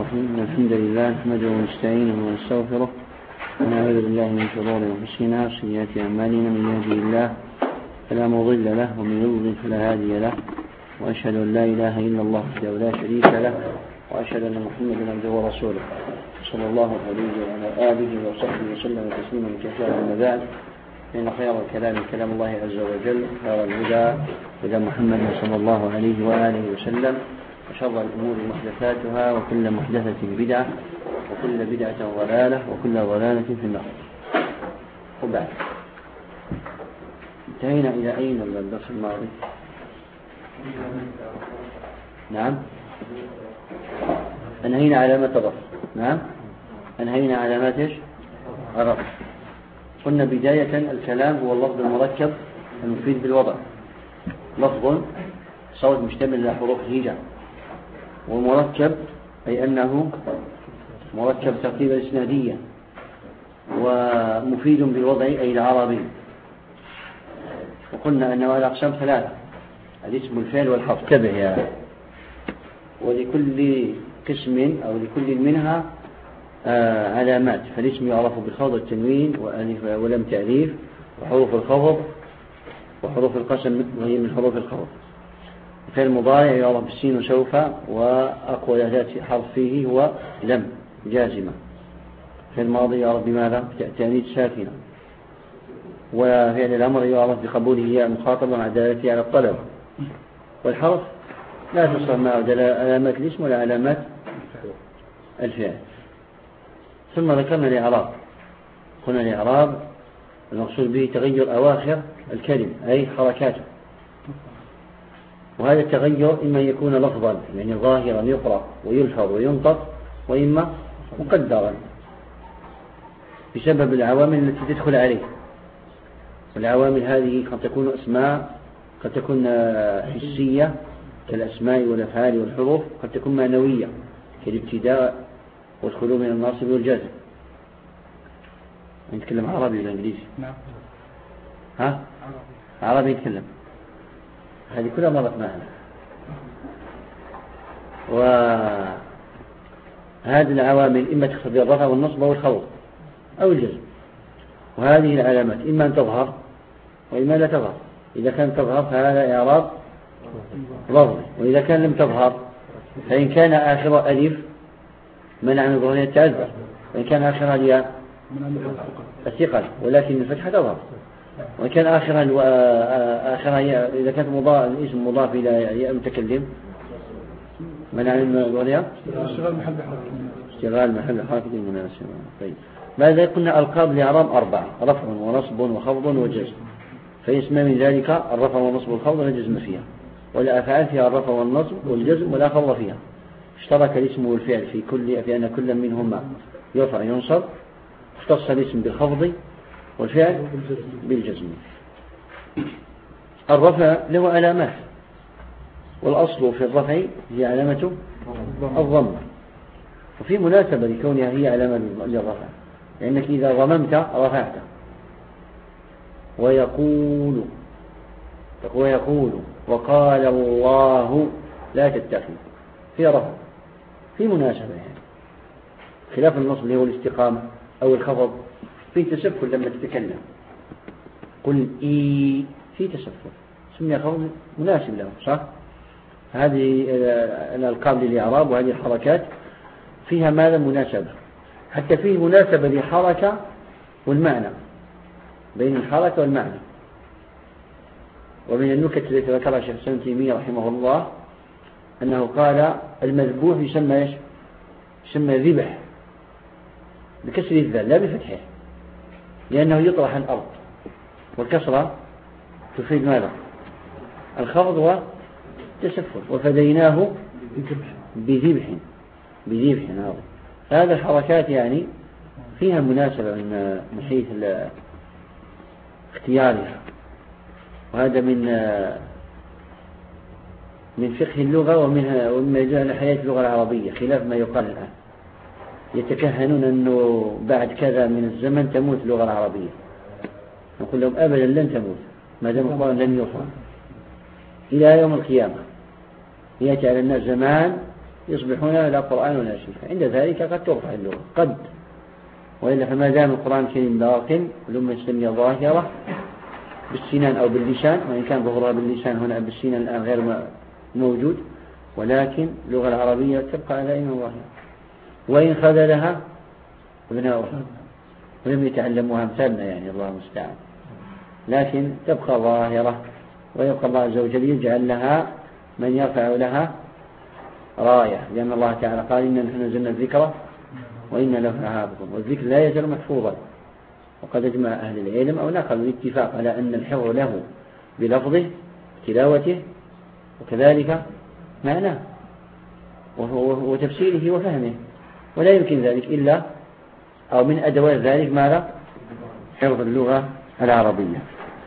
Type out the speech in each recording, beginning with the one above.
الرحيم. الحمد لله نحمده ونستعينه ونستغفره ونعوذ بالله من شرور أنفسنا وسيئات أعمالنا. من يهده الله فلا مضل له ومن يضلل فلا هادي له، وأشهد أن لا إله إلا الله وحده لا شريك له، وأشهد أن محمدا عبده ورسوله صلى الله عليه وعلى آله وصحبه وسلم تسليما كثيرا. أما بعد، فإن خير الكلام كلام الله عز وجل، خير الهدى هدى محمد صلى الله عليه وآله وسلم، وشر الأمور محدثاتها، وكل محدثة بدعة، وكل بدعة ضلالة، وكل ضلالة في النار. وبعد، انتهينا إلى أين الدرس الماضي؟ نعم، أنهينا علامات الرفع. نعم، أنهينا علامات إيش؟ الرفع. قلنا بداية الكلام هو اللفظ المركب المفيد بالوضع، لفظ صوت مشتمل على حروف الهجاء، ومركب أي أنه مركب ترتيبا إسناديا، ومفيد بالوضع أي العربي. وقلنا أنه على أقسام ثلاثة: الاسم والفعل والحرف. تبع يعني. ولكل قسم أو لكل منها علامات. فالاسم يعرف بالخفض والتنوين وألف ولم تعريف، وحروف الخفض وحروف القسم وهي من حروف الخفض. الفعل المضارع يعرف بالسين وسوف، وأقوى ذات حرف فيه هو لم جازمة. الفعل الماضي يعرف بماذا؟ تأنيث ساكنة. وفعل الأمر يعرف بقبوله ياء مخاطبة مع دلالته على الطلب. والحرف لا تصل معه علامات الاسم ولا علامات الفعل. ثم ذكرنا الإعراب. قلنا الإعراب المقصود به تغير أواخر الكلم أي حركاته، وهذا التغير إما يكون لفظا يعني ظاهرا يقرأ ويلفظ وينطق، وإما مقدرا بسبب العوامل التي تدخل عليه. والعوامل هذه قد تكون أسماء، قد تكون حسية كالأسماء والأفعال والحروف، قد تكون معنوية كالابتداء والخلو من الناصب والجازم. نتكلم عربي ولا إنجليزي؟ نعم. ها؟ عربي نتكلم. هذه كلها مرت معنا. وهذه العوامل إما تقتضي الرفع والنصب والخفض أو الجزم. وهذه العلامات إما أن تظهر وإما لا تظهر. إذا كانت تظهر فهذا إعراب لفظي، وإذا كان لم تظهر فإن كان آخر ألف منع من ظهورها التعذر، وإن كان آخرها الياء الثقل، ولكن الفتحة تظهر. وإن كان آخرها إذا كانت الاسم مضاف إلى ياء المتكلم منع من ظهورها اشتغال محل حركة مناسبة. طيب، ماذا قلنا؟ ألقاب الإعراب 4: رفع ونصب وخفض وجزم. فيسمى من ذلك الرفع والنصب والخفض لا جزم فيها، ولا أفعال فيها الرفع والنصب والجزم ولا خفض فيها. اشترك الاسم والفعل في أن كل منهما يرفع ينصب. اختص الاسم بالخفض والفعل بالجزم. الرفع له علامات، والأصل في الرفع هي علامة الضم، وفي مناسبة لكونها هي علامة للرفع، لأنك إذا ضممت رفعت. ويقول وقال الله لا تتخذ، في رفع، في مناسبة يعني. خلاف النصب اللي هو الاستقامة أو الخفض في تسفل لما تتكلم. قل إي في تسفل، سمي خفض مناسب له، صح؟ هذه الألقاب للإعراب وهذه الحركات فيها ماذا؟ مناسبة. حتى فيه مناسبة للحركة والمعنى، بين الحركة والمعنى. ومن النكت التي ذكرها الشيخ ابن تيمية رحمه الله أنه قال المذبوح يسمى إيش؟ يسمى ذبح بكسر الذال لا بفتحه، لأنه يطرح عن الأرض، والكسرة تفيد ماذا؟ الخفض والتسفل. وفديناه بذبح هذا الحركات يعني فيها مناسبة من حيث اختيارها. وهذا من فقه اللغة ومما يدل على حياة اللغة العربية، خلاف ما يقال الآن. يتكهنون أنه بعد كذا من الزمن تموت اللغة العربية. نقول لهم أبدا لن تموت ما دام القرآن لم يقرأ إلى يوم القيامة. يأتي على الناس زمان يصبحون لا قرآن ولا شيء. عند ذلك قد ترفع اللغة قد، وإلا فما دام القرآن الكريم باق والأمة الإسلامية ظاهرة بالسنان أو باللسان، وإن كان ظهورها باللسان هنا بالسنان الآن غير موجود، ولكن اللغة العربية تبقى دائما ظاهرة. وإن خذلها أبناؤها ولم يتعلموها أمثالنا يعني الله المستعان، لكن تبقى ظاهرة، ويبقى الله عز وجل يجعل لها من يرفع لها راية، لأن الله تعالى قال إنا نحن نزلنا الذكر وإنا له لحافظون، والذكر لا يزال محفوظا. وقد أجمع أهل العلم أو نقلوا الاتفاق على أن الحفظ له بلفظه تلاوته وكذلك معناه وتفسيره وفهمه، ولا يمكن ذلك إلا أو من أدوات ذلك ماذا؟ حفظ اللغة العربية.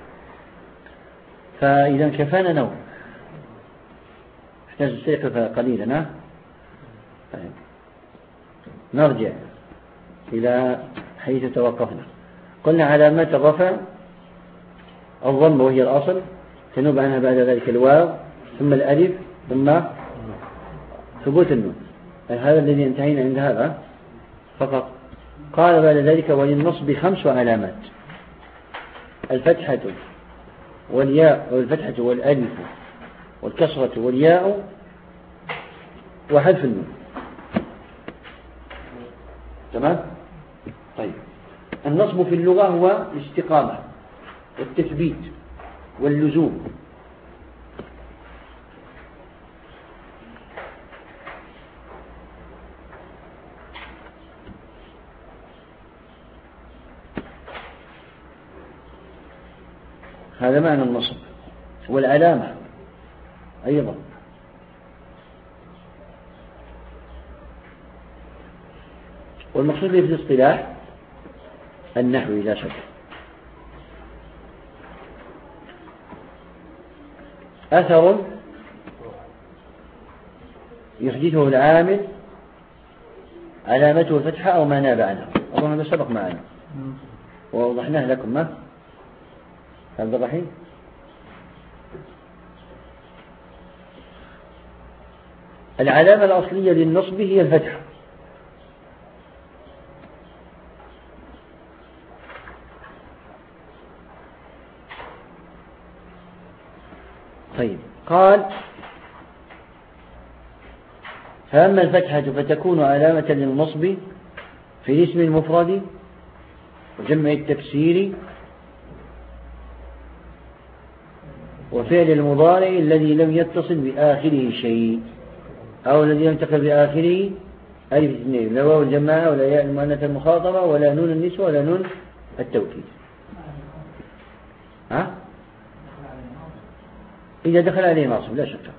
فإذا كفانا نوم، نحتاج نستيقظ قليلا. طيب. نرجع إلى حيث توقفنا. قلنا علامات الرفع الضم وهي الأصل، تنوب عنها بعد ذلك الواو ثم الألف ثم ثبوت النون. هذا الذي انتهينا عند هذا فقط. قال بعد ذلك وللنصب 5 علامات: الفتحة والياء والفتحة والألف والكسرة والياء وحذف النون. تمام؟ طيب. النصب في اللغة هو الاستقامة والتثبيت واللزوم. هذا معنى النصب. والعلامة أيضا والمقصود في الاصطلاح النحوي لا شك. أثر يحدثه العامل علامته الفتحة أو ما ناب عنها. أظن هذا سبق معنا ووضحناه لكم. ما هذا الرحيم العلامة الأصلية للنصب هي الفتحة. طيب. قال فأما الفتحة فتكون علامة للنصب في الاسم المفرد وجمع التكسير وفعل المضارع الذي لم يتصل بآخره شيء أو الذي لم يتصل بآخره ألف اثنين، لا واو الجماعة ولا ياء المؤنث المخاطبة ولا نون النسوة ولا نون التوكيد. إذا دخل عليه ناصب لا شك.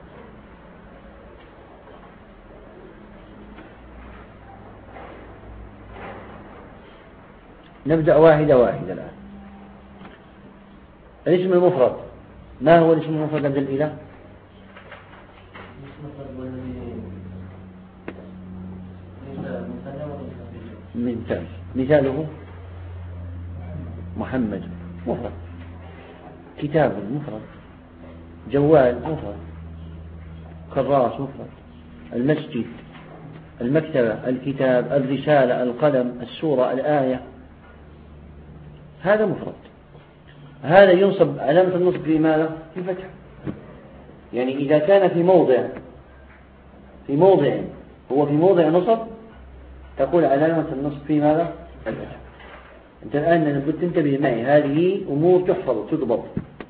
نبدأ واحدة الآن. الاسم المفرد. ما هو الاسم المفرد عند الإله؟ مثاله محمد مفرد، كتاب مفرد، جوال مفرد، كراس مفرد، المسجد، المكتبة، الكتاب، الرسالة، القلم، السورة، الآية، هذا مفرد. هذا ينصب علامة النصب في ماذا؟ في فتح. يعني إذا كان في موضع هو في موضع نصب تقول علامة النصب في ماذا؟ الفتح. أنت الآن لابد تنتبه معي، هذه أمور تحفظ وتضبط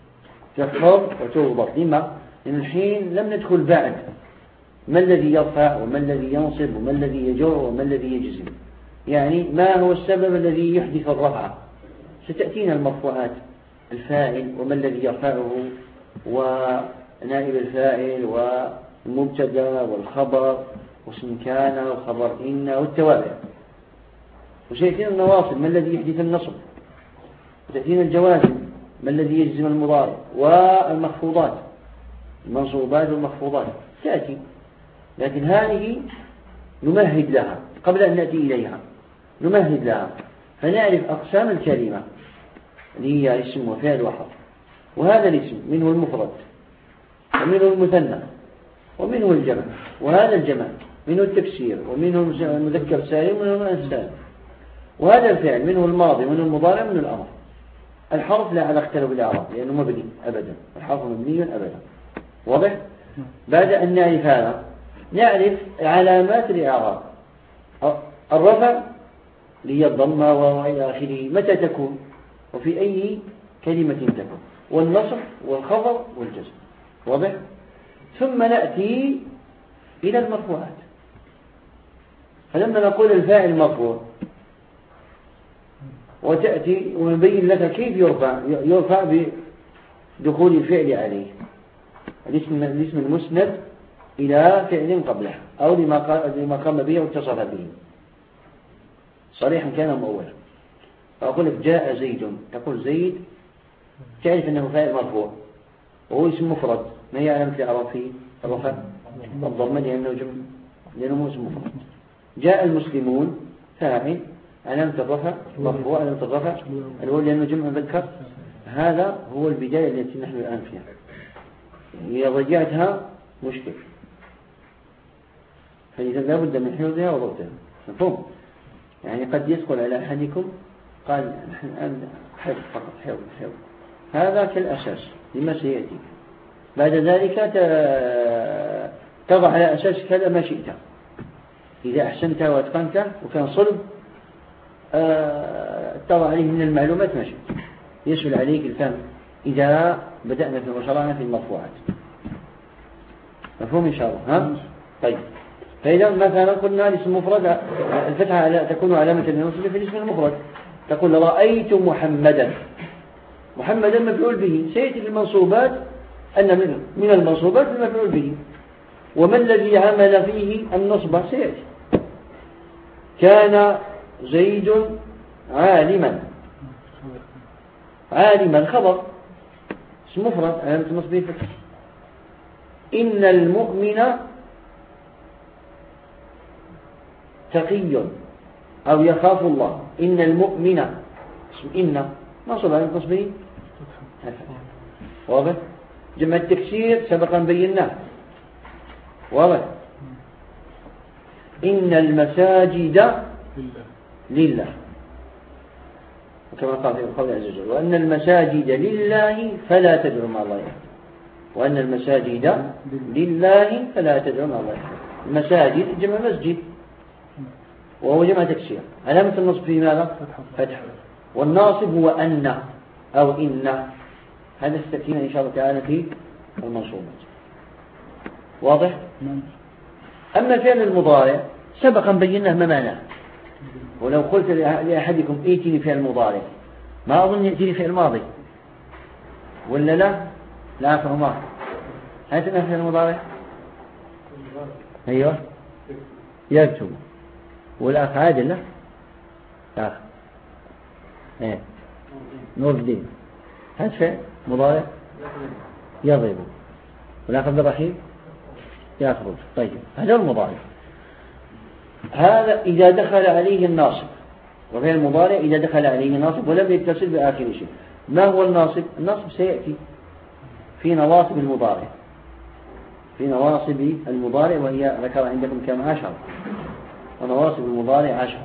لما؟ لأن الحين لم ندخل بعد ما الذي يرفع وما الذي ينصب وما الذي يجر وما الذي يجزم، يعني ما هو السبب الذي يحدث الرفع. ستأتينا المرفوعات، الفاعل وما الذي يرفعه ونائب الفاعل والمبتدا والخبر واسم كان وخبر إن والتوابع، وسيأتينا النواصب ما الذي يحدث النصب، وتأتينا الجوازم ما الذي يجزم المضارع، والمخفوضات المنصوبات والمخفوضات تأتي. لكن هذه نمهد لها قبل أن نأتي إليها، نمهد لها فنعرف أقسام الكلمة اللي هي اسم وفعل وحرف. وهذا الاسم منه المفرد ومنه المثنى ومنه الجمع، وهذا الجمع منه التكسير، ومنه المذكر سالم، ومنه المؤنث سالم. وهذا الفعل منه الماضي، منه المضارع، منه الأمر. الحرف لا علاقة له بالإعراب لأنه مبني أبدا، الحرف مبني أبدا. واضح؟ بعد أن نعرف هذا نعرف علامات الإعراب. الرفع لي الضمة وإلى آخره متى تكون وفي أي كلمة تكون، والنصب والخفض والجزم. واضح؟ ثم نأتي إلى المرفوعات. فلما نقول الفاعل مرفوع وتأتي ونبين لك كيف يرفع بدخول الفعل عليه، الاسم المسند إلى فعل قبله أو لما قام به واتصف به صريحا كان مؤولا. فأقول لك جاء زيد، تقول زيد تعرف أنه فاعل مرفوع وهو اسم مفرد. ما هي علامة الإعراب فيه؟ الرفع الضمة لأنه اسم مفرد. جاء المسلمون فاعل، علامة الرفع مرفوع، علامة الرفع الأول لأنه جمع مذكر. هذا هو البداية التي نحن الآن فيها. إذا رجعتها مشكل، فإذا لا بد من حفظها وضبطها. مفهوم؟ يعني قد يدخل على أحدكم قال نحن الآن حفظ فقط، حفظ هذا كالأساس لما سيأتي. بعد ذلك تضع على أساس كذا ما شئت. إذا أحسنته واتقنته وكان صلب تضع عليه من المعلومات ما شئت، يسهل عليك الفهم إذا بدأنا في وشرعنا في المرفوعات. مفهوم إن شاء الله؟ ها؟ طيب، فإذا مثلا قلنا الاسم المفرد الفتحة تكون علامة للنصب في الاسم المفرد. تقول رأيت محمدا، محمدا مفعول به. سيأتي في المنصوبات أن من المنصوبات المفعول به. وما الذي عمل فيه النصب؟ سيأتي. كان زيد عالما، عالما خبر اسم مفرد علامة النصب الفتح. إن المؤمن تقي أو يخاف الله. إن المؤمن اسم إن منصوب علامة نصبه. واضح؟ جمع التكسير سبقا بيناه. واضح؟ إن المساجد لله، وكما قال في القول عز وجل وأن المساجد لله فلا تدعوا مع الله أحدا. وأن المساجد لله فلا تدعوا مع الله أحدا. المساجد جمع مسجد وهو جمع تكسير. علامة النصب في ماذا؟ فتح. والناصب هو أن أو إن. هذا ستأتينا إن شاء الله تعالى في المنصوبات. واضح؟ أما فعل المضارع سبقا بيناه ما معناه. ولو قلت لأحدكم ائتني فعل المضارع ما أظن يأتيني فعل الماضي ولا لا؟ لا أفهم الله. هل تنفع فعل المضارع؟ أيوه يكتب. والأخ عادل له أخ نور الدين. هذا فعل مضارع يضرب. والأخ عبد الرحيم يخرج. طيب هذا المضارع. هذا إذا دخل عليه الناصب. وفعل المضارع إذا دخل عليه الناصب ولم يتصل بآخر شيء. ما هو الناصب؟ الناصب سيأتي في نواصب المضارع، في نواصب المضارع، وهي ذكر عندكم كم 10. ونواصب المضارع 10: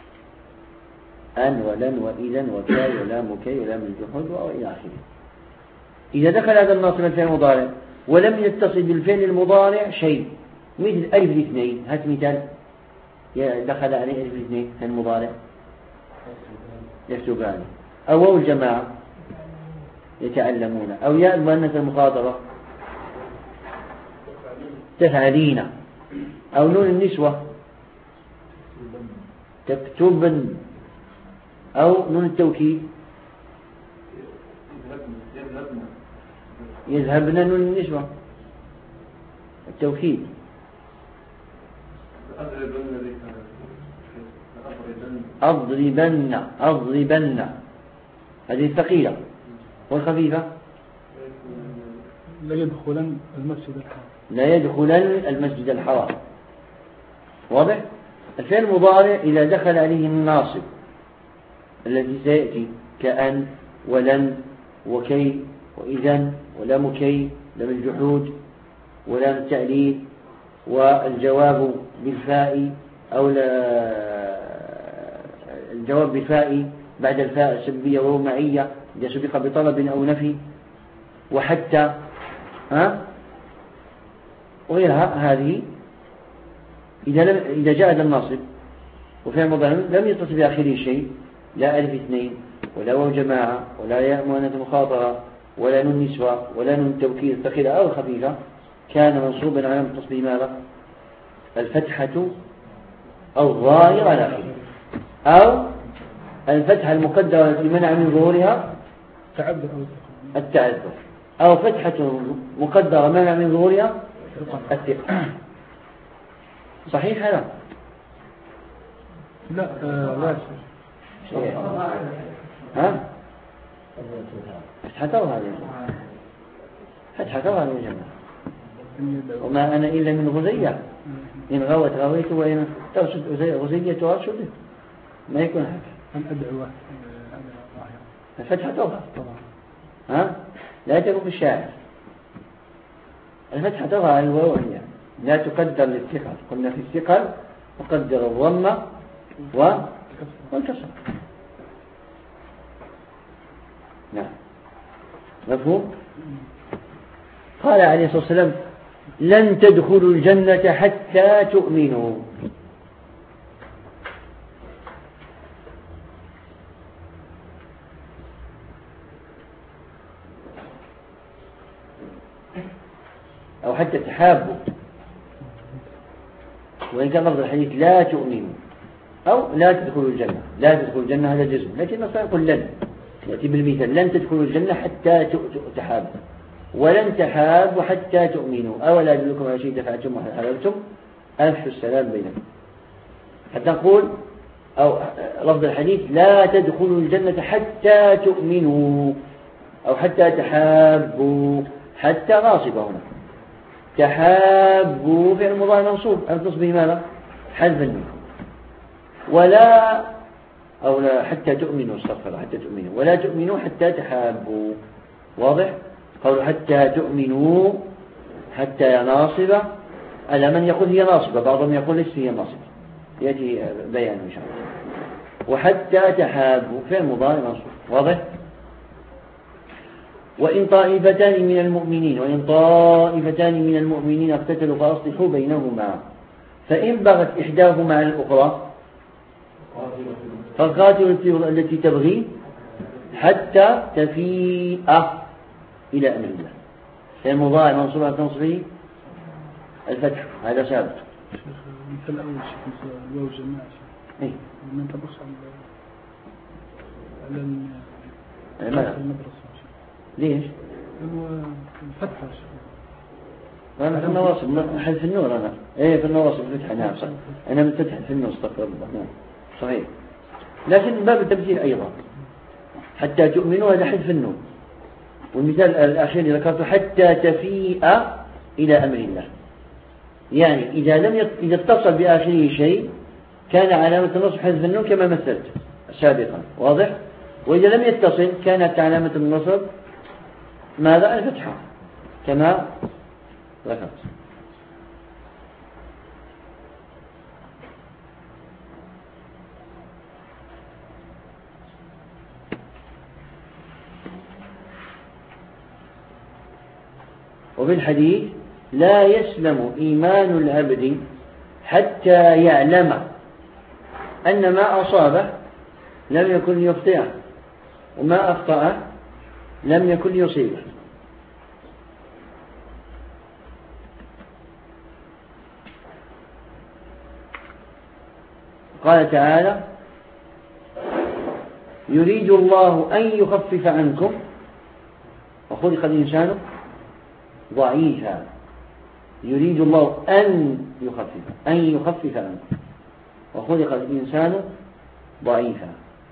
أن ولن وإذن وكاي ولام وكي ولام الجحود وإلى آخره. إذا دخل هذا الناصب الفعل المضارع ولم يتصل بالفعل المضارع شيء، مثل ألف الاثنين. هات مثال دخل عليه ألف الاثنين في المضارع يكتبان، أو واو الجماعة يتعلمون، أو ياء المؤنث المخاطبة تفعلين، أو نون النسوة تكتبن، أو نون التوكيد يذهبن، نون النسوة التوكيد أضربن. هذه الثقيلة. والخفيفة لا يدخلن المسجد الحرام. واضح؟ الفعل المضارع إذا دخل عليه الناصب الذي سيأتي كأن ولن وكي وإذن ولام كي، لام الجحود ولام التعليل والجواب بالفاء أو الجواب بالفاء بعد الفاء السببية وهو معية إذا سبق بطلب أو نفي، وحتى وغيرها. هذه إذا جاء الناصب وفعل مضارع لم يتصل بآخره شيء، لا ألف اثنين ولا واو جماعة ولا ياء مؤنث مخاطرة ولا نون نسوة ولا نون توكيد ثقيلة أو خفيفة، كان منصوبا على تصبيه ماذا؟ الفتحة الظاهرة على آخره، أو الفتحة المقدرة التي منع من ظهورها التعذر، أو فتحة مقدرة منع من ظهورها الثقة. صحيح هذا؟ لا لا ها؟ فتحة هذه فتحة هذه يا جماعة. وما أنا إلا من غزية، إن غوت غويت وإن ترشد غزية ترشد، ما يكون هكذا. الأدعوة الفتحة تظهر ها؟ لا تكون في الشاعر. الفتحة تظهر الواو هي لا تقدر للثقل، قلنا في الثقل تقدر الضمة والكسر. نعم مفهوم. قال عليه الصلاة والسلام لن تدخلوا الجنة حتى تؤمنوا. أو حتى تحابوا، وإن كان لفظ الحديث لا تؤمنوا أو لا تدخلوا الجنة. لا تدخلوا الجنة هذا جزم، لكن مثلا يقول لن، يأتي بالمثال لن تدخلوا الجنة حتى تحابوا، ولن تحابوا حتى تؤمنوا، أولا أدلكم على شيء دفعتم وحللتم أفشوا السلام بينكم. حتى نقول أو لفظ الحديث لا تدخلوا الجنة حتى تؤمنوا أو حتى تحابوا، حتى ناصبة هنا. تحابوا فعل مضارع منصوب أن تصبح ماذا؟ حذف النون. ولا أو لا حتى تؤمنوا، استغفر حتى تؤمنوا، ولا تؤمنوا حتى تحابوا. واضح؟ قالوا حتى تؤمنوا، حتى ناصبة على من يقول هي ناصبة، بعضهم يقول ليس هي ناصبة، يأتي بيان إن شاء الله. وحتى تحابوا فعل مضارع منصوب. واضح؟ وإن طائفتان من المؤمنين اقتتلوا فأصلحوا بينهما، فإن بغت إحداهما على الأخرى فالقاتل التي تبغي حتى تفيء إلى أمر الله. المضارع منصوب على تنصبه الفتح، هذا ثابت. مثل أول شيء الواو جماعة إيه؟ من تبص على المدرسة. ليش؟ الفتحة. أنا في النواصب حذف النور أنا. إيه في النواصب الفتحة. نعم صح. أنا متفتح في النور استغفر الله. نعم صحيح. لكن باب التمثيل أيضا حتى تؤمنوا هذا حذف النور. والمثال الأخير اللي ذكرته حتى تفيء إلى أمر الله، يعني إذا اتصل بآخره شيء كان علامة النصب حذف النون كما مثلت سابقا. واضح؟ وإذا لم يتصل كانت علامة النصب ماذا؟ الفتحة كما ذكرت. وبالحديث لا يسلم إيمان العبد حتى يعلم أن ما أصابه لم يكن يخطئه وما أخطأه لم يكن يصيبه. قال تعالى يريد الله أن يخفف عنكم وخلق الإنسان ضعيفا. يريد الله أن يخفف عنكم وخلق الإنسان ضعيفا.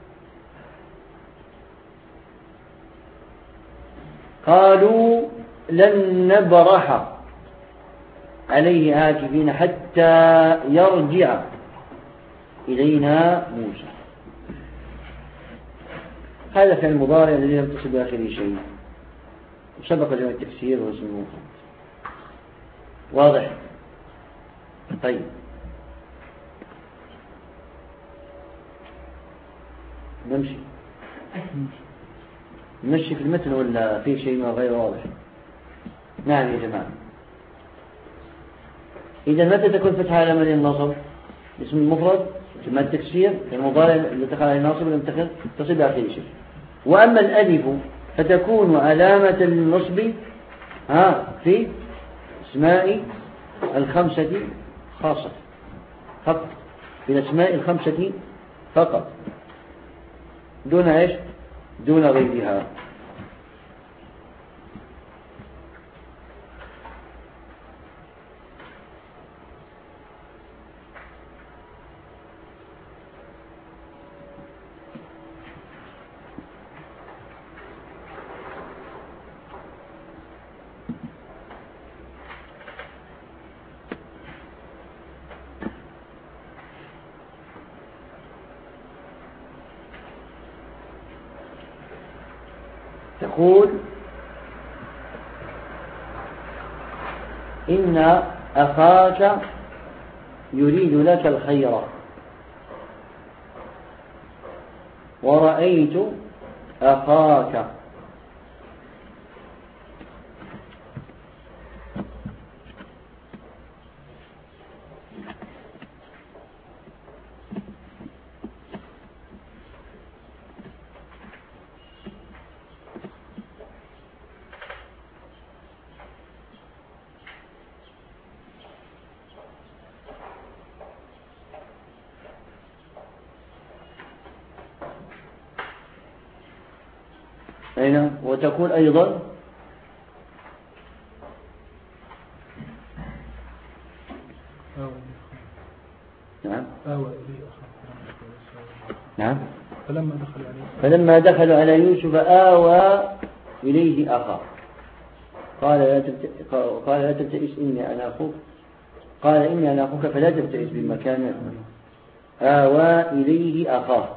قالوا لن نبرح عليه عاكفين حتى يرجع إلينا موسى. هذا في المضارع الذي لم تصل بآخره شيء، وسبق جمع التفسير واسمه. واضح؟ طيب نمشي في المتن ولا في شيء غير واضح؟ نعم يا جماعة. إذا متى تكون فتحة على من النصب؟ اسم المفرد جمع التكسير المضارع اللي دخل عليه الناصب ولم تصل بآخر شيء. وأما الألف فتكون علامة للنصب في اسماء الخمسة خاصة فقط، في الأسماء الخمسة فقط دون إيش؟ دون غيرها. تقول إن أخاك يريد لك الخير ورأيت أخاك. أين وتقول أيضا نعم فلما دخلوا على يوسف آوى إليه أخاه قال لا تبتئس إني أنا أخوك قال إني أنا أخوك فلا تبتئس بمكان آوى إليه أخاه.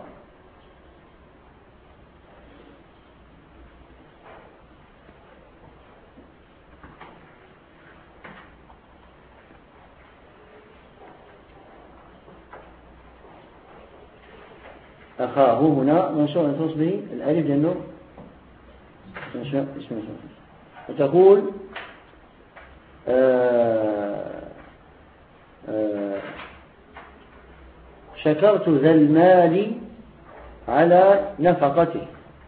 أخاه هنا منصوب أن تصبه الألف لأنه اسمه وتقول شكرت ذا المال على نفقته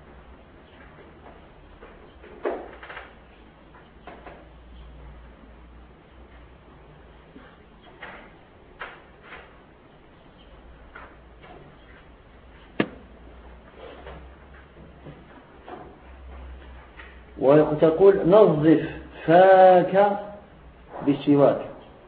وتقول نظف فاك بالسواك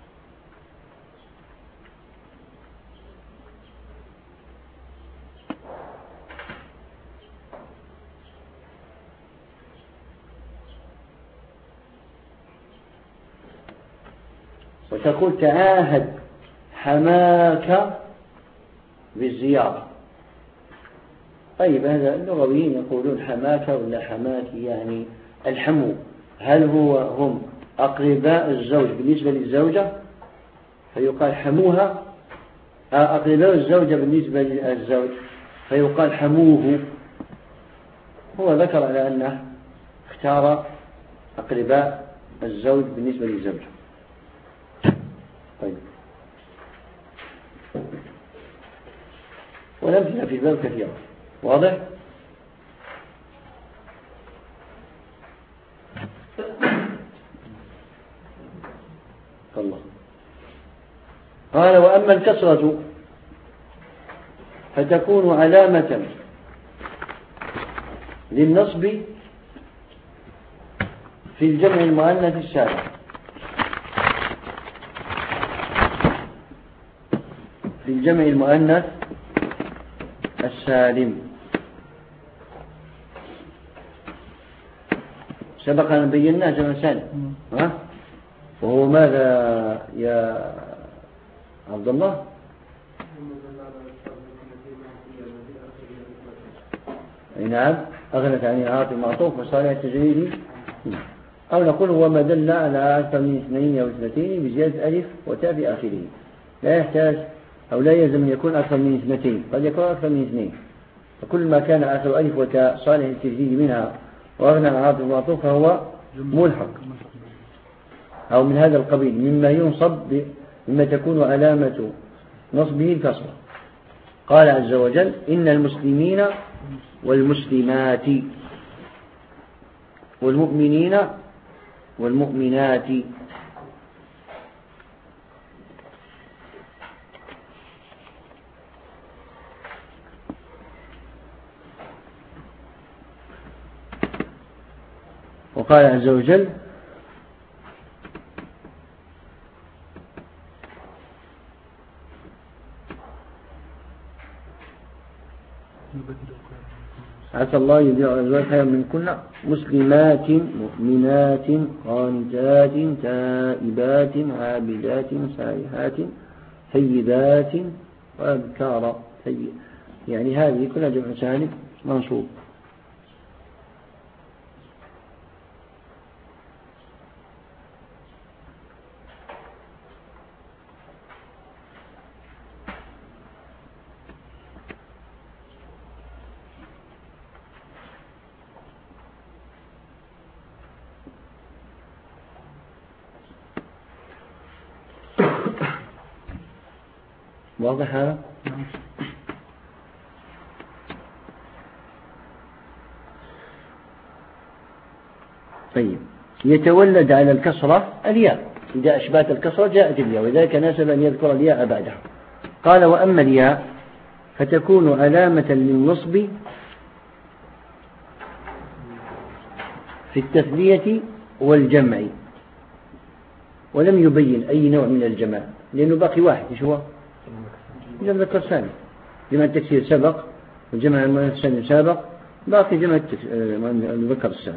وتقول تعاهد حماك بالزيارة. طيب هذا اللغويين يقولون حماك ولا حماكي يعني الحمو هل هم أقرباء الزوج بالنسبة للزوجة فيقال حموها أقرباء الزوجة بالنسبة للزوج فيقال حموه. هو ذكر على أنه اختار أقرباء الزوج بالنسبة للزوجة. طيب والأمثلة في الباب كثيرة واضح؟ الله قال وأما الكسرة فتكون علامة للنصب في الجمع المؤنث السالم في الجمع المؤنث السالم سبق أن بيناه جمع سالم وهو ماذا يا عبد الله؟ نعم أغنت عن العاطف المعطوف وصالح التجريدي أو نقول هو ما دل على أكثر من 2 أو 2 بزيادة ألف وتاء في آخره، لا يحتاج أو لا يلزم أن يكون أكثر من 2، قد يكون أكثر من 2. فكل ما كان آخر ألف وتاء صالح للتجديد منها وأغنى عن عاطف ومعطوف فهو ملحق أو من هذا القبيل مما ينصب مما تكون علامة نصبه الكسرة. قال عز وجل إن المسلمين والمسلمات والمؤمنين والمؤمنات. وقال عز وجل عسى الله يبيع أزواج خيرا منكن مسلمات مؤمنات قانتات تائبات عابدات سائحات ثيبات وأبكارا. يعني هذه كلها جمع سالم منصوب. واضح هذا؟ طيب يتولد على الكسرة الياء، إذا أشبهت الكسرة جاءت الياء، وذلك ناسب أن يذكر الياء بعدها. قال وأما الياء فتكون علامة للنصب في التثنية والجمع، ولم يبين أي نوع من الجمع لأنه باقي واحد. إيش هو؟ جمع ذكر ثاني، جمع التكسير سبق وجمع المؤنث الثاني سابق، باقي جمع المذكر الثاني.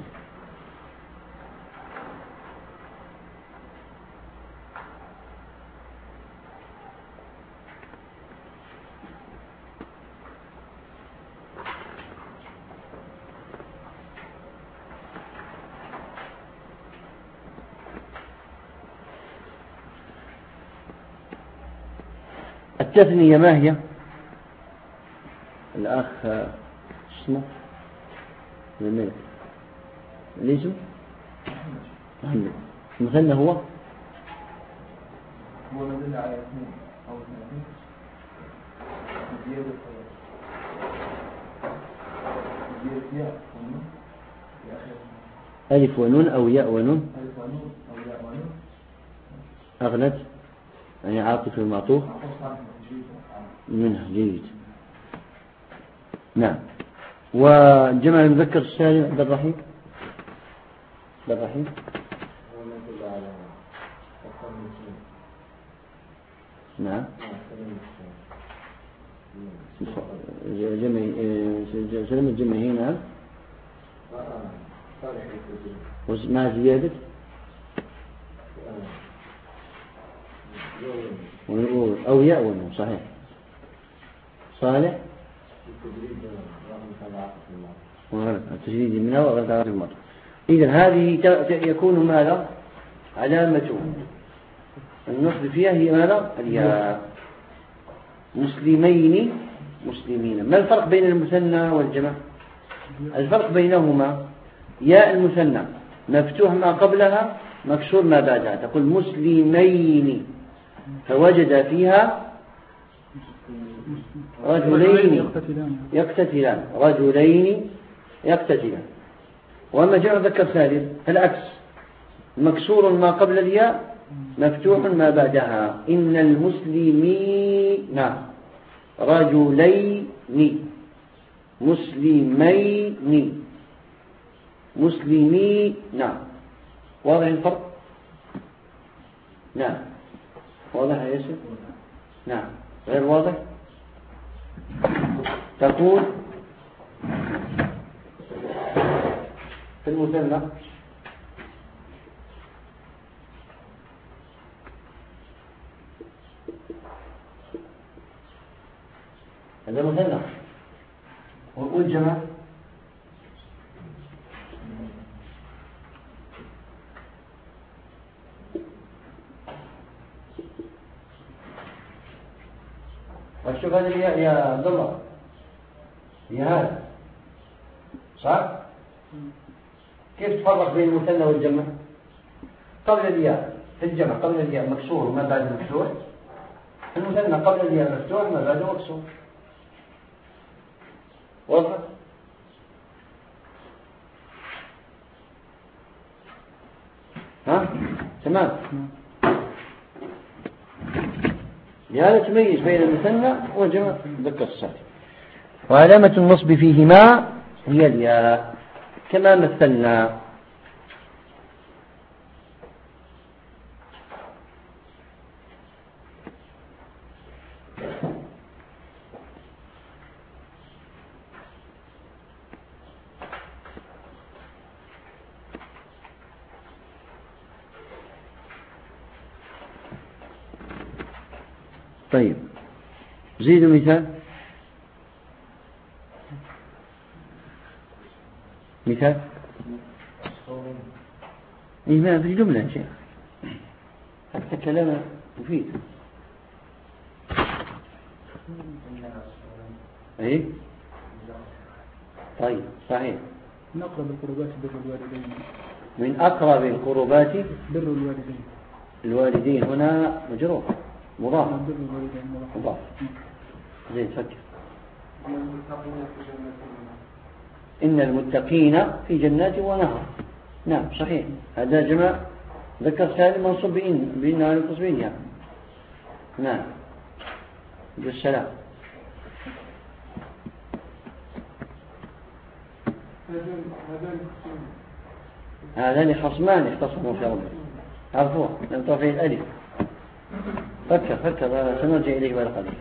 التثنية ما هي؟ الأخ اسمه جميل الاسم محمد. المثنى هو ما دل على 2 أو 2 زيادة ياء ألف ونون أو ياء ونون ألف ونون أو ياء ونون أغنت يعني عاطف المعطوف منها جيد. نعم. وجمع المذكر السالم عبد الرحيم نعم سلم الجمع هنا وما زيادة أو ياء ونون صحيح صالح التجريد منها وغير تعرف المرء. إذن هذه يكون ماذا علامة النصب فيها هي ماذا الياء. مسلمين مسلمين. ما الفرق بين المثنى والجمع؟ الفرق بينهما ياء المثنى مفتوح ما قبلها مكسور ما بعدها، تقول مسلمين فوجد فيها رجلين يقتتلان رجلين يقتتلان. وأما جمع ذكر سالم فالعكس مكسور ما قبل الياء مفتوح ما بعدها. إن المسلمين رجلين مسلمين مسلمين. واضح الفرق؟ نعم واضح يا ياسر؟ نعم. غير واضح؟ تقول في المثنى هذا مثنى والجمع هذا الياء يا عبد الله، هي هذا صح؟ كيف تفرق بين المثنى والجمع؟ قبل الياء في الجمع قبل الياء مكسور وما بعد مفتوح، المثنى قبل الياء مفتوح وما بعده مكسور. واضح؟ ها؟ تمام. لهذا تميز بين المثنى والجمع ذكر السالم. وعلامة النصب فيهما هي الياء كما مثلنا. طيب زيدوا مثال. مثال إيه في الجملة يا شيخ، حتى كلام مفيد. ايه طيب صحيح. من أقرب القربات بر الوالدين. من أقرب القربات بر الوالدين. الوالدين هنا مجرور مضاف. بر الوالدين مضاف. زين فكر. إن المتقين في جنات ونهر. نعم صحيح، هذا جمع ذكر سالم منصوب بإن على التصبين يعني. نعم بالسلام. هذان خصمان اختصموا في ربهم عرفوه لم ترفع الألف. فكر سنرجع إليه بعد قليل.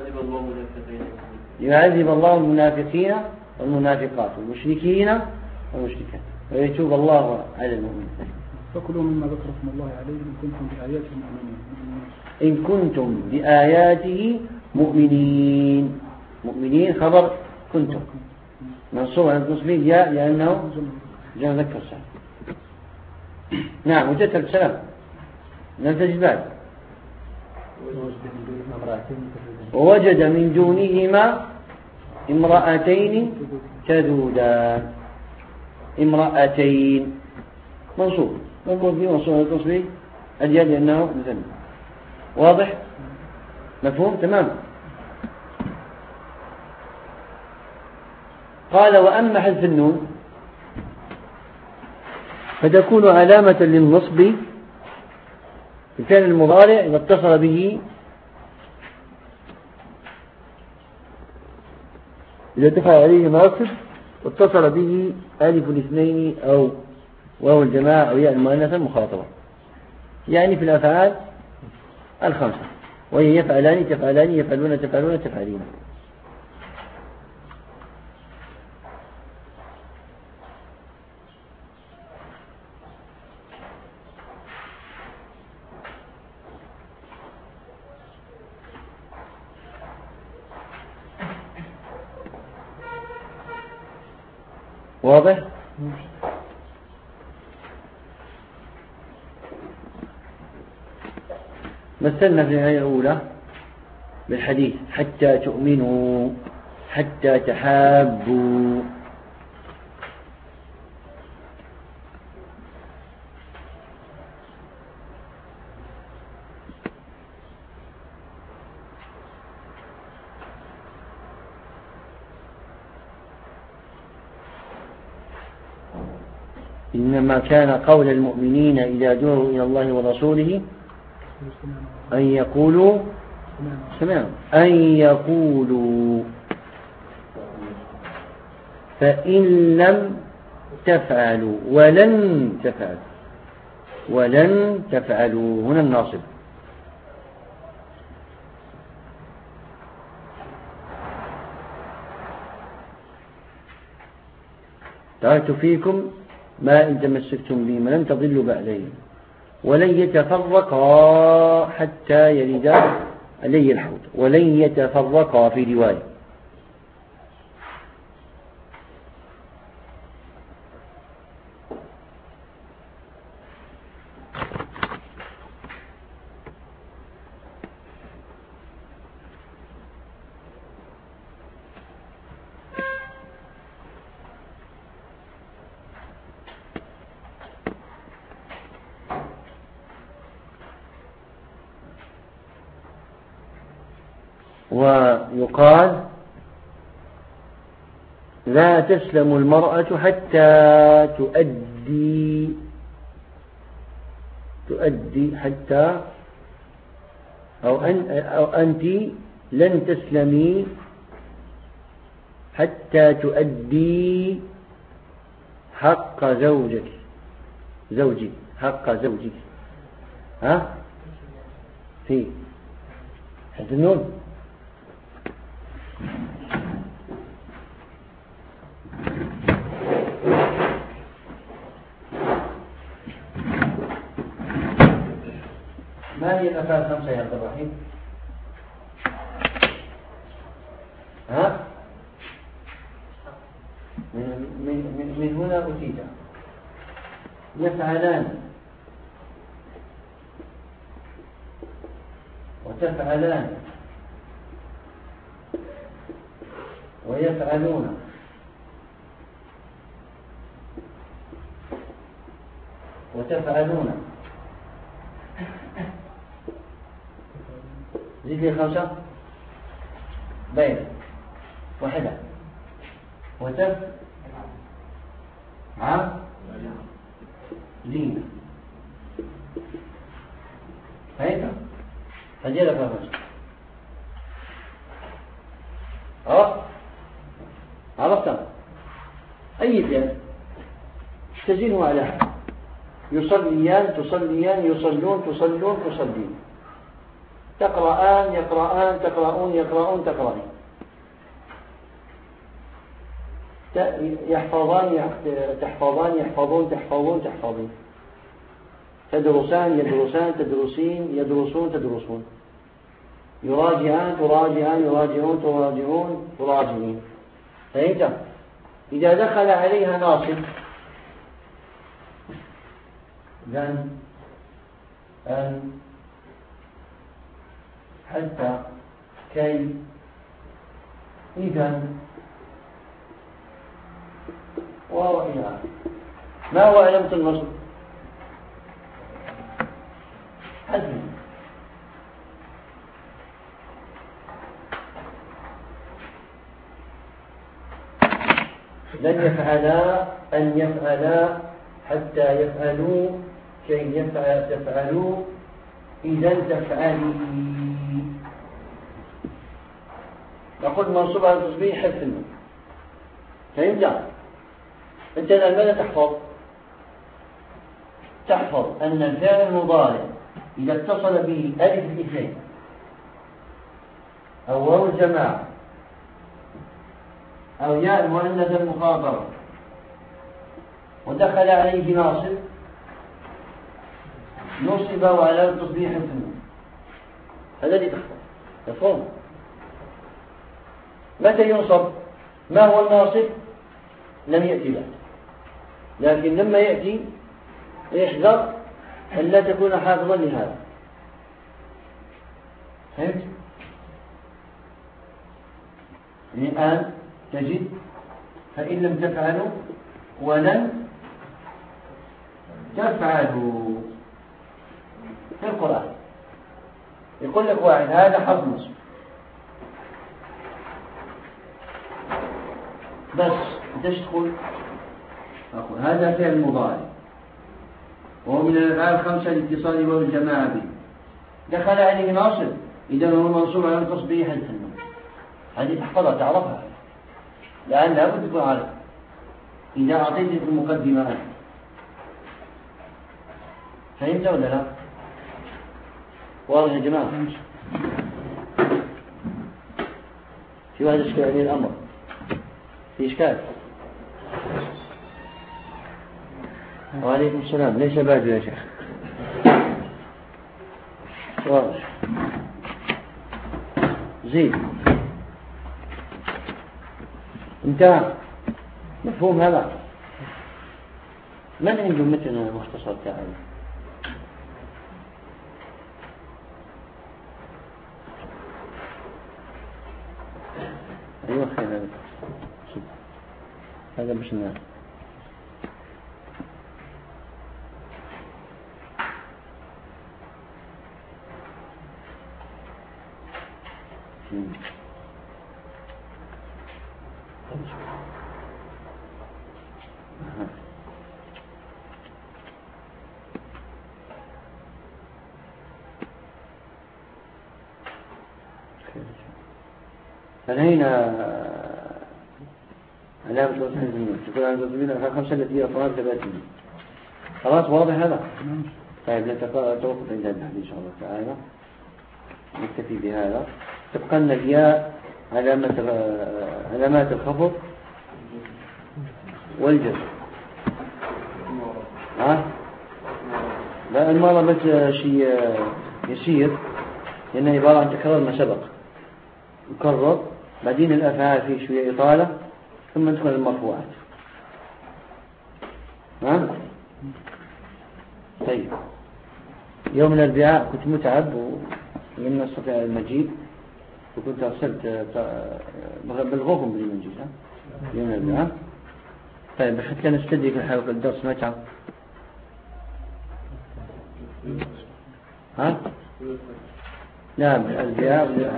يعذب الله المنافقين والمنافقات والمشركين والمشركات ويتوب الله على المؤمنين. فكلوا مما ذكركم الله عليه إن كنتم بآياته مؤمنين. إن كنتم بآياته مؤمنين. مؤمنين خبر كنتم منصوب على التصبيح ياء لأنه جمع ذكر السلام. نعم وجدت السلام لم تجد بعد. ووجد من دونهما امرأتين تذودان. امرأتين منصوب نقول فيه منصوب على التصبيح الياء لأنه مثنى. واضح مفهوم تمام. قال وأما حذف النون فتكون علامة للنصب في الفعل المضارع إذا اتصل به إذا دخل عليه ناصب واتصل به ألف الاثنين أو واو الجماعة أو ياء المؤنثة المخاطبة، يعني في الأفعال الخمسة وهي يفعلان تفعلان يفعلون تفعلون تفعلين. واضح؟ مثلنا في الآية الأولى بالحديث حتى تؤمنوا حتى تحابوا. إنما كان قول المؤمنين إذا دعوا إلى الله ورسوله أن يقولوا سمعنا أن يقولوا فإن لم تفعلوا ولن تفعلوا هنا الناصب. تركت فيكم ما إن تمسكتم به لن تضلوا بعدين ولن يتفرقا حتى يلدا علي الحوت. ولن يتفرقا في رواية. ويقال لا تسلم المرأة حتى تؤدي حتى أو أنت لن تسلمي حتى تؤدي حق زوجك حق زوجك. ها في حد النون ما هي الأفعال الخمسة يا عبد الرحيم؟ ها؟ من هنا أتيت يفعلان وتفعلان ويفعلون وتفعلون. زيد لي خمسة بين واحدة لين هيدا هجيلة خمسة. عرفت أي فعل تزين عليها يصليان تصليان يصلون تصلون تصلين تقرآن يقرآن تقرؤون يقرؤون تقرأين يحفظان تحفظان يحفظون تحفظون تحفظين تدرسان يدرسان تدرسين يدرسون تدرسون يراجعان تراجعان يراجعون تراجعون تراجعين. فهمت؟ إذا دخل عليها ناصب لن أن حتى كي إذن وإلى. ما هو علامة النصب؟ حزم. لن يفعلا أن يفعلا حتى يفعلوا كي تفعلوا إذن تفعلي. نقول منصوب على التصبيح حذف النون. فهمت؟ أنت الآن ماذا تحفظ أن الفعل المضارع إذا اتصل به ألف الاثنين أو واو الجماعة أو ياء المؤنث المخاطبة ودخل عليه ناصب نصب وعلى التصبيح حذف النون. هذا اللي تحفظ. مفهوم؟ متى ينصب؟ ما هو الناصب؟ لم يأتي بعد، لكن لما يأتي يحذر أن لا تكون حافظا لهذا. فهمت؟ الآن تجد فإن لم تفعلوا ولن تفعلوا في القرآن يقول لك واحد هذا حرف نصب بس تدخل أقول هذا فعل مضارع وهو من الأفعال الخمسة الاتصال والجماعة به دخل عليه ناصب إذا هو منصوب على التصبيح حذف النون. هذه تحفظها تعرفها لأن لابد تكون عارف إذا أعطيتك المقدمة. فهمت ولا لا؟ واضح يا جماعة؟ في واحد إشكال عليه الأمر في إشكال. وعليكم السلام. ليس بعد يا شيخ. واضح. زيد انتهى. مفهوم هذا؟ من عنده مثل مختصر تعالى؟ أيوة خير هذا. هذا مش الناس. فالحين علامة الوصف الزمين تقول عن الزمين الخمسة التي هي صلاة 30 خلاص واضح هذا. طيب نتوقف عند الحديث إن شاء الله تعالى نكتفي بهذا. تبقى لنا الياء علامات الخفض والجزم. لا المرة بس شيء يسير لأنه عبارة عن تكرار ما سبق يكرر بعدين الأفعال فيه شوية إطالة ثم ندخل المرفوعات. طيب يوم الأربعاء كنت متعب ولم أستطيع المجيء وكنت أرسلت بلغوكم بالمجيء يوم الأربعاء. طيب حتى نستدرك في الحلقة الدرس متى؟ نعم الأربعاء.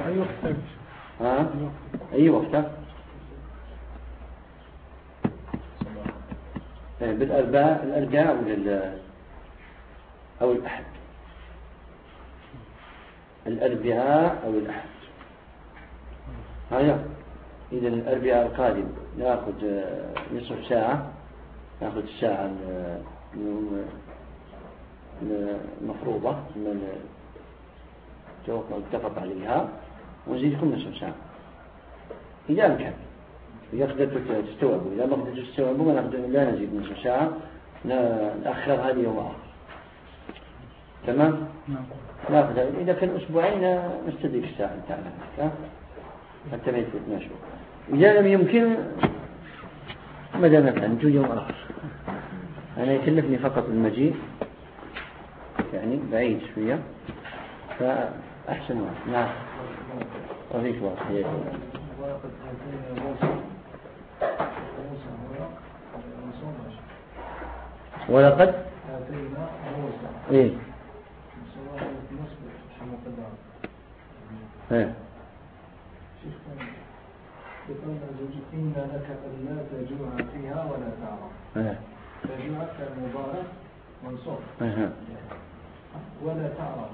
أي وقت؟ بالأربعاء أو الأحد. الأربعاء أو الأحد. إذا الأربعاء القادم نأخذ نصف ساعة، نأخذ الساعة المفروضة من اتفق عليها ونزيدكم نصف ساعة إذا أمكن. إذا قدرتوا تستوعبوا، إذا ما قدرتوا تستوعبوا لا نزيد نصف ساعة، نأخر هذه يوم آخر. تمام؟ نأخذ إذا كان أسبوعين نستدرك الساعة بتاعنا حتى ما يفوتنا شو. إذا لم يمكن ماذا نفعل؟ نجو يوم آخر. أنا يكلفني فقط المجيء يعني بعيد شوية فأحسن واحد. نعم طريق واحد. ولقد إيه إن لك ألا تجوع فيها ولا تعرى. تجوع كالمضارع منصوب ولا تعرى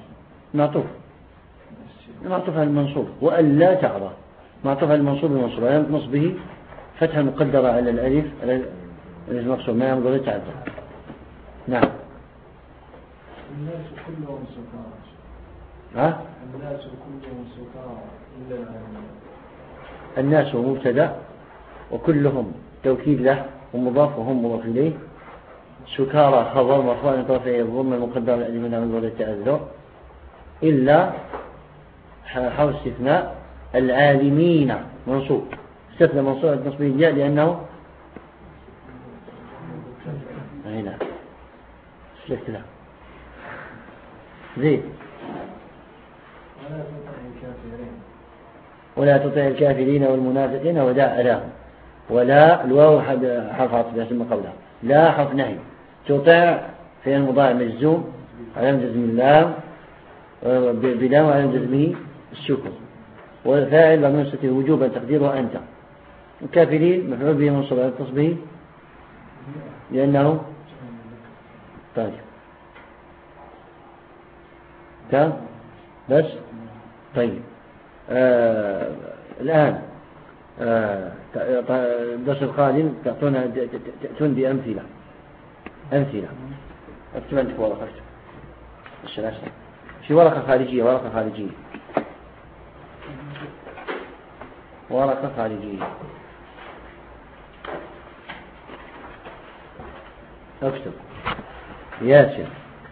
معطوف على المنصوب وألا تعرى معطوف على المنصوب المنصوب على نصبه فتحة مقدرة على الألف المقصود ما ينبغي تعرى. نعم. الناس كلهم سكارى. الناس كلهم سكارى إلا العالمين. الناس مبتدأ وكلهم توكيد له ومضاف وهم مضاف إليه. سكارى خبر مرفوع طرفي الضم المقدر الذي من عمل التأذر إلا حرف استثناء العالمين منصوب استثنى منصوب نصبه الجاء لأنه هنا استثناء زين. ولا تطع الكافرين والمنافقين ودع ألاهم. ولا الواو حرف عطف يسمى قبلها. لا حرف نهي. تطع في المضارع مجزوم علامة جزم اللام بلام وعلامة جزمه الشكر. والفاعل ومنصته وجوبا تقديره أنت. الكافرين مفعول به منصوب على تصبه لأنه طيب تمام بس طيب. الآن الدرس القادم تأتون بأمثلة. اكتب عندك ورقة الشلاشة في ورقة خارجية اكتب ياسر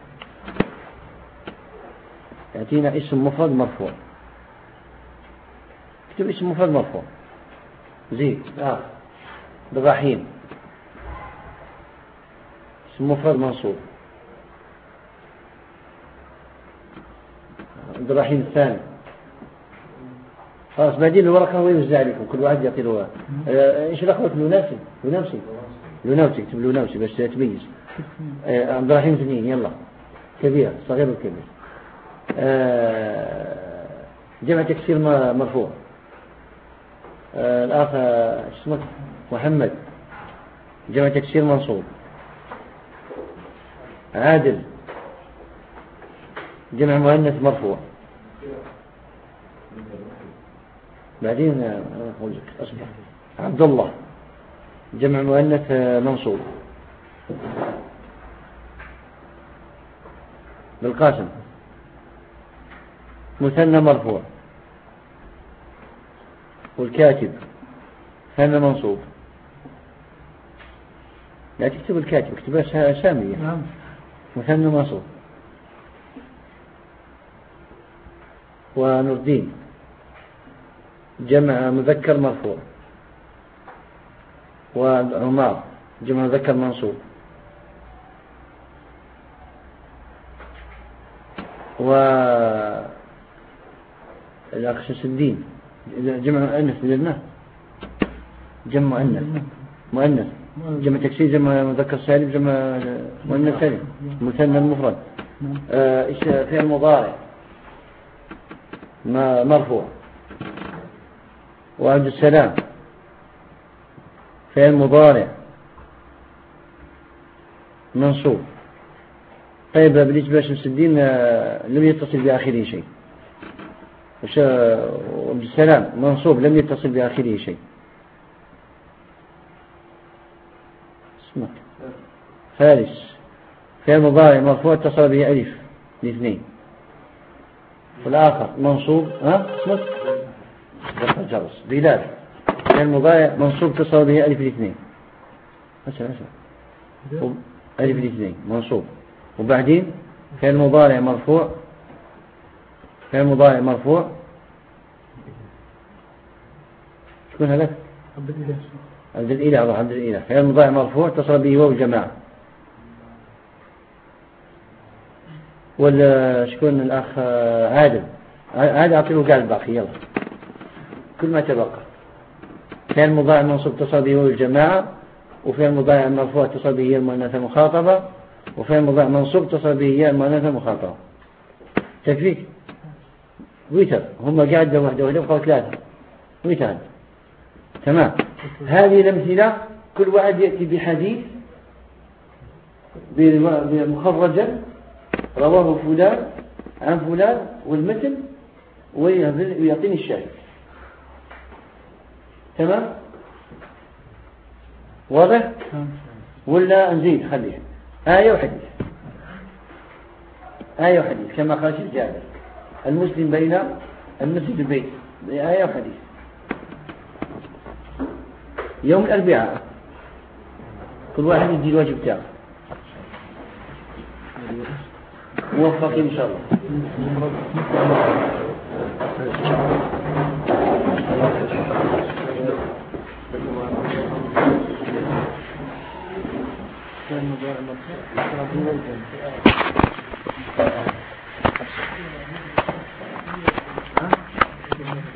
يأتينا اسم مفرد مرفوع. اكتب اسم مفرد مرفوع زين. بالرحيم اسم مفرد منصوب. عبد الرحيم الثاني خلاص بعدين الورقة ويوزع لكم كل واحد يعطي له. ايش الأخوة لونوسي اكتب لونوسي بس تميز. عبد الرحيم اثنين يلا صغير وكبير. جمع تكسير مرفوع الأخ اسمه محمد جمع تكسير منصوب. عادل جمع مؤنث مرفوع. بعدين أقول لك أصبر. عبد الله جمع مؤنث منصوب. بالقاسم مثنى مرفوع. والكاتب ثاني منصوب. لا تكتب الكاتب، اكتبها سامية. مثنى منصوب. ونور الدين جمع مذكر مرفوع. وعمار جمع مذكر منصوب. الأخ شمس الدين جمع مؤنث بدلناه. جمع مؤنث جمع تكسير جمع مذكر سالم جمع مؤنث سالم مثنى المفرد. فعل مضارع مرفوع. وعبد السلام فعل مضارع منصوب. طيب بالنسبة لشمس الدين لم يتصل بآخره شيء. وعبد السلام منصوب لم يتصل بآخره شيء. اسمك فارس فعل مضارع مرفوع اتصل به ألف الاثنين. والآخر منصوب اسمك جرس. بلال فعل مضارع منصوب اتصل به ألف الاثنين. ألف الاثنين منصوب. وبعدين فعل مضارع مرفوع. فعل مضارع مرفوع شكون هذا؟ عبد الإله. فعل مضارع مرفوع اتصل به واو الجماعة. ولا شكون الأخ عادل أعطيه قال الباقي يلا كل ما تبقى. فعل مضارع منصوب اتصل به واو الجماعة. وفعل مضارع مرفوع اتصل به المؤنث المخاطبة. وفعل مضارع منصوب اتصل به المؤنث المخاطبة. تكفيك ويتر. هم قاعدة واحدة ويبقوا ثلاثة ويتر. تمام. هذه الأمثلة كل واحد يأتي بحديث مخرجا رواه فلان عن فلان والمثل ويعطيني الشاهد. تمام. واضح ولا نزيد خليها آية وحديث. آية وحديث كما قال الشيخ جابر المسلم بين المسجد البيت. آية وحديث. يوم الأربعاء كل واحد يجي الواجب تاعه. موفق إن شاء الله. كان